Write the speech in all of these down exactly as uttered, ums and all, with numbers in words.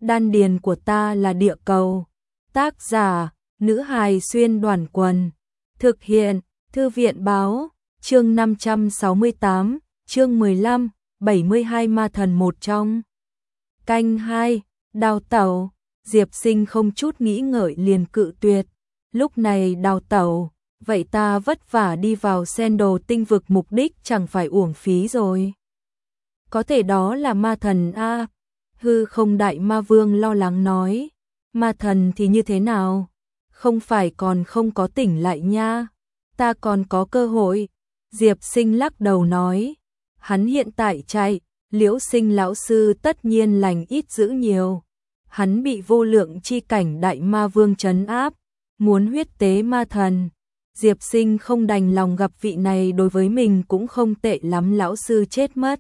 đan điền của ta là địa cầu. Tác giả, nữ hài xuyên đoàn quần. Thực hiện, thư viện báo, chương năm trăm sáu mươi tám, chương mười lăm, bảy mươi hai ma thần một trong. Canh hai, đào tẩu, Diệp Sinh không chút nghĩ ngợi liền cự tuyệt. Lúc này đào tẩu, vậy ta vất vả đi vào sen đồ tinh vực mục đích chẳng phải uổng phí rồi. Có thể đó là ma thần a. Hư không đại ma vương lo lắng nói. Ma thần thì như thế nào? Không phải còn không có tỉnh lại nha. Ta còn có cơ hội. Diệp Sinh lắc đầu nói. Hắn hiện tại chạy, Liễu Sinh lão sư tất nhiên lành ít dữ nhiều. Hắn bị vô lượng chi cảnh đại ma vương trấn áp, muốn huyết tế ma thần. Diệp Sinh không đành lòng gặp vị này, đối với mình cũng không tệ lắm, lão sư chết mất.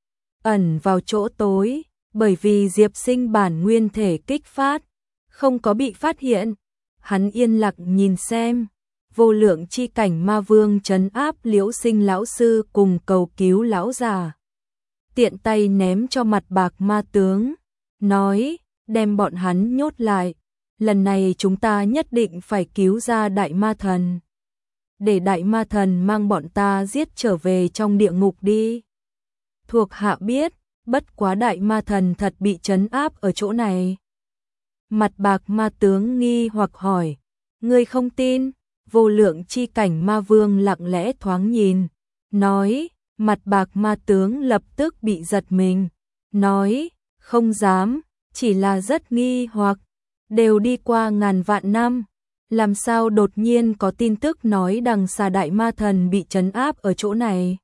Ẩn vào chỗ tối, bởi vì Diệp Sinh bản nguyên thể kích phát, không có bị phát hiện. Hắn yên lặng nhìn xem, vô lượng chi cảnh ma vương trấn áp Liễu Sinh lão sư cùng cầu cứu lão già. Tiện tay ném cho mặt bạc ma tướng, nói, đem bọn hắn nhốt lại. Lần này chúng ta nhất định phải cứu ra đại ma thần. Để đại ma thần mang bọn ta giết trở về trong địa ngục đi. Thuộc hạ biết, bất quá đại ma thần thật bị trấn áp ở chỗ này. Mặt bạc ma tướng nghi hoặc hỏi, ngươi không tin? Vô lượng chi cảnh ma vương lặng lẽ thoáng nhìn, nói, mặt bạc ma tướng lập tức bị giật mình, nói, không dám, chỉ là rất nghi hoặc, đều đi qua ngàn vạn năm, làm sao đột nhiên có tin tức nói đằng xa đại ma thần bị trấn áp ở chỗ này.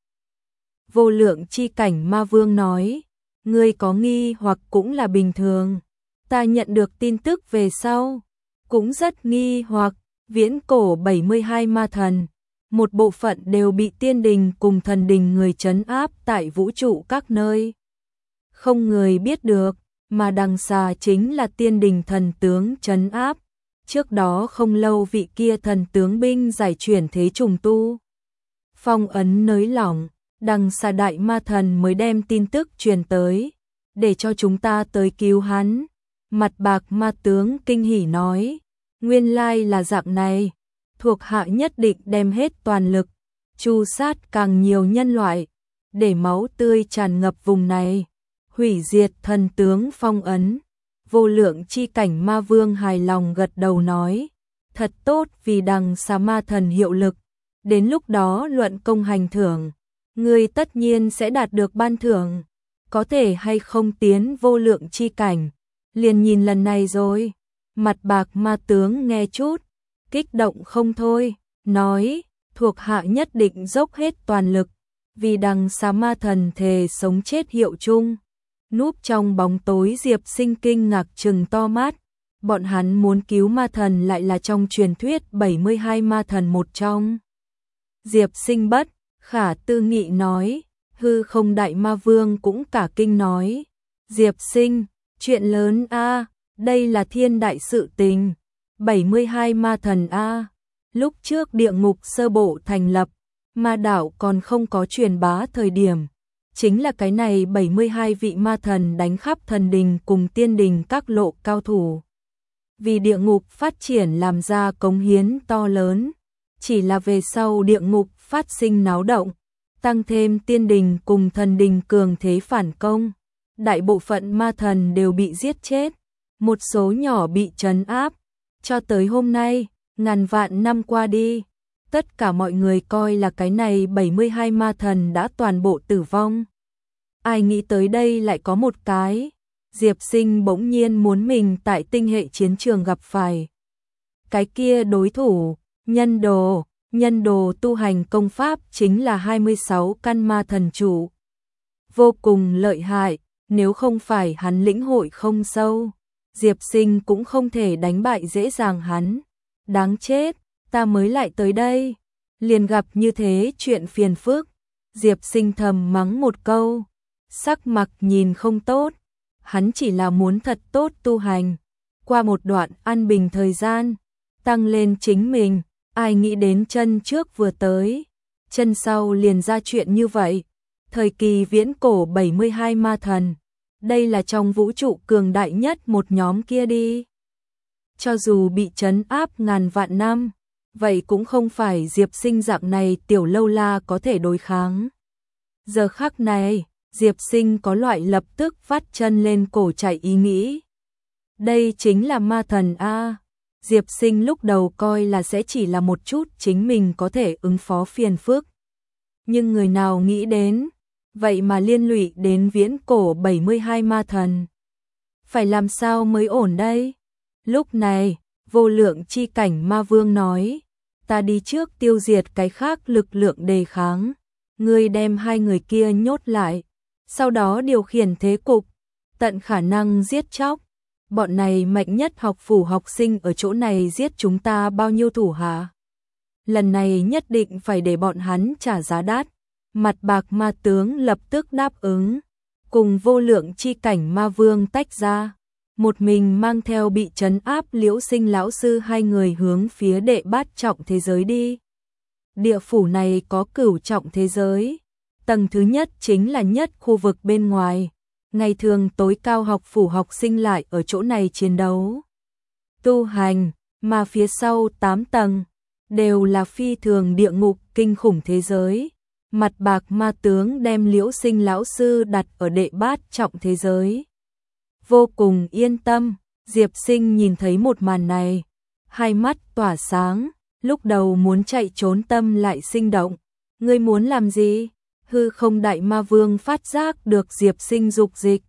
Vô lượng chi cảnh ma vương nói, ngươi có nghi hoặc cũng là bình thường, ta nhận được tin tức về sau, cũng rất nghi hoặc. Viễn cổ bảy mươi hai ma thần, một bộ phận đều bị tiên đình cùng thần đình người trấn áp tại vũ trụ các nơi. Không người biết được, mà đằng xa chính là tiên đình thần tướng trấn áp. Trước đó không lâu vị kia thần tướng binh giải chuyển thế trùng tu. Phong ấn nới lỏng, đằng xa đại ma thần mới đem tin tức truyền tới, để cho chúng ta tới cứu hắn. Mặt bạc ma tướng kinh hỉ nói. Nguyên lai là dạng này, thuộc hạ nhất định đem hết toàn lực, tru sát càng nhiều nhân loại, để máu tươi tràn ngập vùng này, hủy diệt thần tướng phong ấn. Vô lượng chi cảnh ma vương hài lòng gật đầu nói, thật tốt, vì đằng xa ma thần hiệu lực, đến lúc đó luận công hành thưởng, ngươi tất nhiên sẽ đạt được ban thưởng, có thể hay không tiến vô lượng chi cảnh, liền nhìn lần này rồi. Mặt bạc ma tướng nghe chút, kích động không thôi, nói, thuộc hạ nhất định dốc hết toàn lực, vì đằng xa ma thần thề sống chết hiệu chung. Núp trong bóng tối Diệp Sinh kinh ngạc trừng to mắt, bọn hắn muốn cứu ma thần lại là trong truyền thuyết bảy mươi hai ma thần một trong. Diệp Sinh bất khả tư nghị nói, hư không đại ma vương cũng cả kinh nói, Diệp Sinh, chuyện lớn a. Đây là thiên đại sự tình, bảy mươi hai ma thần a. Lúc trước địa ngục sơ bộ thành lập, ma đảo còn không có truyền bá thời điểm, chính là cái này bảy mươi hai vị ma thần đánh khắp thần đình cùng tiên đình các lộ cao thủ. Vì địa ngục phát triển làm ra cống hiến to lớn, chỉ là về sau địa ngục phát sinh náo động, tăng thêm tiên đình cùng thần đình cường thế phản công, đại bộ phận ma thần đều bị giết chết. Một số nhỏ bị trấn áp, cho tới hôm nay, ngàn vạn năm qua đi, tất cả mọi người coi là cái này bảy mươi hai ma thần đã toàn bộ tử vong. Ai nghĩ tới đây lại có một cái, Diệp Sinh bỗng nhiên muốn mình tại tinh hệ chiến trường gặp phải. Cái kia đối thủ, nhân đồ, nhân đồ tu hành công pháp chính là hai mươi sáu căn ma thần chủ. Vô cùng lợi hại, nếu không phải hắn lĩnh hội không sâu, Diệp Sinh cũng không thể đánh bại dễ dàng hắn. Đáng chết, ta mới lại tới đây, liền gặp như thế chuyện phiền phức. Diệp Sinh thầm mắng một câu, sắc mặt nhìn không tốt. Hắn chỉ là muốn thật tốt tu hành, qua một đoạn an bình thời gian, tăng lên chính mình. Ai nghĩ đến chân trước vừa tới, chân sau liền ra chuyện như vậy. Thời kỳ viễn cổ bảy mươi hai ma thần, Đây là trong vũ trụ cường đại nhất một nhóm kia đi. Cho dù bị trấn áp ngàn vạn năm, vậy cũng không phải Diệp Sinh dạng này tiểu lâu la có thể đối kháng. Giờ khắc này, Diệp Sinh có loại lập tức vắt chân lên cổ chạy ý nghĩ. Đây chính là ma thần A. Diệp Sinh lúc đầu coi là sẽ chỉ là một chút chính mình có thể ứng phó phiền phức. Nhưng người nào nghĩ đến, vậy mà liên lụy đến viễn cổ bảy mươi hai ma thần. Phải làm sao mới ổn đây? Lúc này, vô lượng chi cảnh ma vương nói, ta đi trước tiêu diệt cái khác lực lượng đề kháng. Ngươi đem hai người kia nhốt lại, sau đó điều khiển thế cục, tận khả năng giết chóc. Bọn này mạnh nhất học phủ học sinh ở chỗ này giết chúng ta bao nhiêu thủ hạ. Lần này nhất định phải để bọn hắn trả giá đắt. Mặt bạc ma tướng lập tức đáp ứng, cùng vô lượng chi cảnh ma vương tách ra. Một mình mang theo bị trấn áp Liễu Sinh lão sư hai người hướng phía đệ bát trọng thế giới đi. Địa phủ này có cửu trọng thế giới. Tầng thứ nhất chính là nhất khu vực bên ngoài. Ngày thường tối cao học phủ học sinh lại ở chỗ này chiến đấu, tu hành, mà phía sau tám tầng đều là phi thường địa ngục kinh khủng thế giới. Mặt bạc ma tướng đem Liễu Sinh lão sư đặt ở đệ bát trọng thế giới. Vô cùng yên tâm, Diệp Sinh nhìn thấy một màn này, hai mắt tỏa sáng, lúc đầu muốn chạy trốn tâm lại sinh động. Ngươi muốn làm gì? Hư không đại ma vương phát giác được Diệp Sinh dục dịch.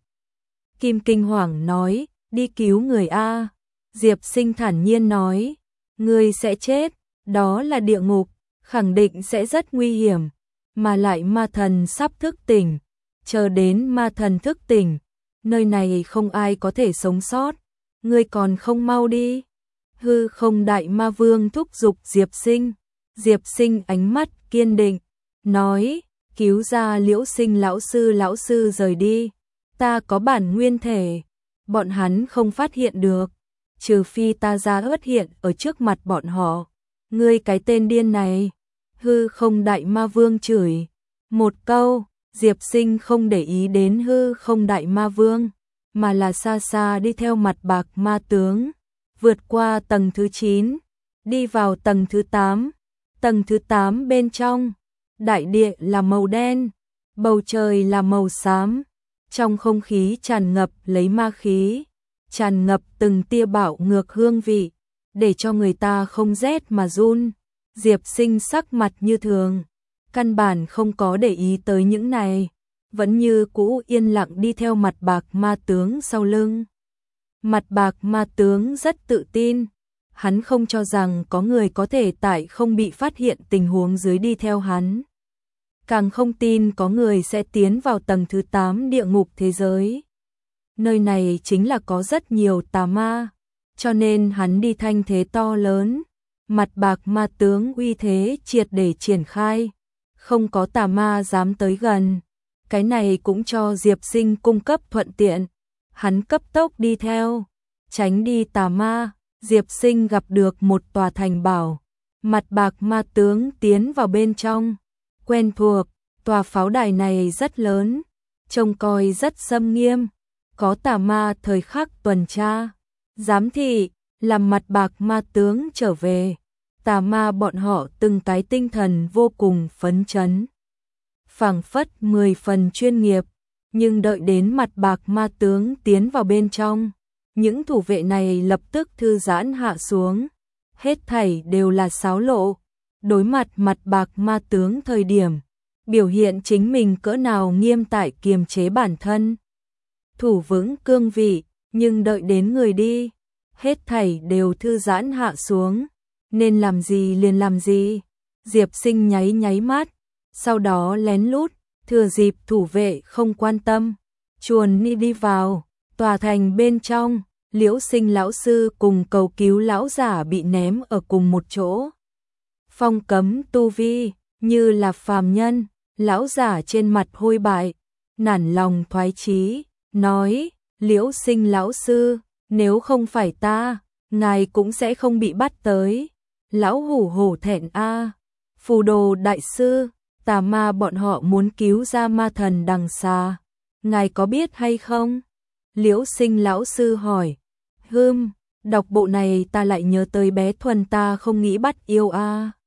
Kim kinh hoàng nói, đi cứu người A. Diệp Sinh thản nhiên nói, ngươi sẽ chết, đó là địa ngục, khẳng định sẽ rất nguy hiểm, mà lại ma thần sắp thức tỉnh, chờ đến ma thần thức tỉnh, nơi này không ai có thể sống sót, ngươi còn không mau đi. Hư không đại ma vương thúc giục Diệp Sinh. Diệp Sinh ánh mắt kiên định, nói, cứu ra Liễu Sinh lão sư lão sư rời đi, ta có bản nguyên thể, bọn hắn không phát hiện được, trừ phi ta ra ớt hiện ở trước mặt bọn họ. Ngươi cái tên điên này. Hư không đại ma vương chửi một câu. Diệp Sinh không để ý đến hư không đại ma vương, mà là xa xa đi theo mặt bạc ma tướng, vượt qua tầng thứ chín, đi vào tầng thứ tám. Tầng thứ tám bên trong, đại địa là màu đen, bầu trời là màu xám, trong không khí tràn ngập lấy ma khí, tràn ngập từng tia bạo ngược hương vị, để cho người ta không rét mà run. Diệp Sinh sắc mặt như thường, căn bản không có để ý tới những này, vẫn như cũ yên lặng đi theo mặt bạc ma tướng sau lưng. Mặt bạc ma tướng rất tự tin, hắn không cho rằng có người có thể tại không bị phát hiện tình huống dưới đi theo hắn. Càng không tin có người sẽ tiến vào tầng thứ tám địa ngục thế giới. Nơi này chính là có rất nhiều tà ma, cho nên hắn đi thanh thế to lớn. Mặt bạc ma tướng uy thế triệt để triển khai, không có tà ma dám tới gần. Cái này cũng cho Diệp Sinh cung cấp thuận tiện. Hắn cấp tốc đi theo, tránh đi tà ma. Diệp Sinh gặp được một tòa thành bảo, mặt bạc ma tướng tiến vào bên trong. Quen thuộc, tòa pháo đài này rất lớn, trông coi rất xâm nghiêm, có tà ma thời khắc tuần tra, giám thị, làm mặt bạc ma tướng trở về. Tà ma bọn họ từng cái tinh thần vô cùng phấn chấn, phảng phất mười phần chuyên nghiệp, nhưng đợi đến mặt bạc ma tướng tiến vào bên trong, những thủ vệ này lập tức thư giãn hạ xuống, hết thảy đều là xáo lộ. Đối mặt mặt bạc ma tướng thời điểm, biểu hiện chính mình cỡ nào nghiêm tại kiềm chế bản thân, thủ vững cương vị, nhưng đợi đến người đi, hết thảy đều thư giãn hạ xuống, nên làm gì liền làm gì. Diệp Sinh nháy nháy mắt, sau đó lén lút, thừa dịp thủ vệ không quan tâm, chuồn đi đi vào tòa thành bên trong. Liễu Sinh lão sư cùng cầu cứu lão giả bị ném ở cùng một chỗ. Phong cấm tu vi, như là phàm nhân, lão giả trên mặt hôi bại, nản lòng thoái chí, nói, Liễu Sinh lão sư, nếu không phải ta, ngài cũng sẽ không bị bắt tới. Lão hủ hổ thẹn a. Phù đồ đại sư, tà ma bọn họ muốn cứu ra ma thần đằng xa, ngài có biết hay không? Liễu Sinh lão sư hỏi. Hừm, đọc bộ này ta lại nhớ tới bé Thuần ta không nghĩ bắt yêu a.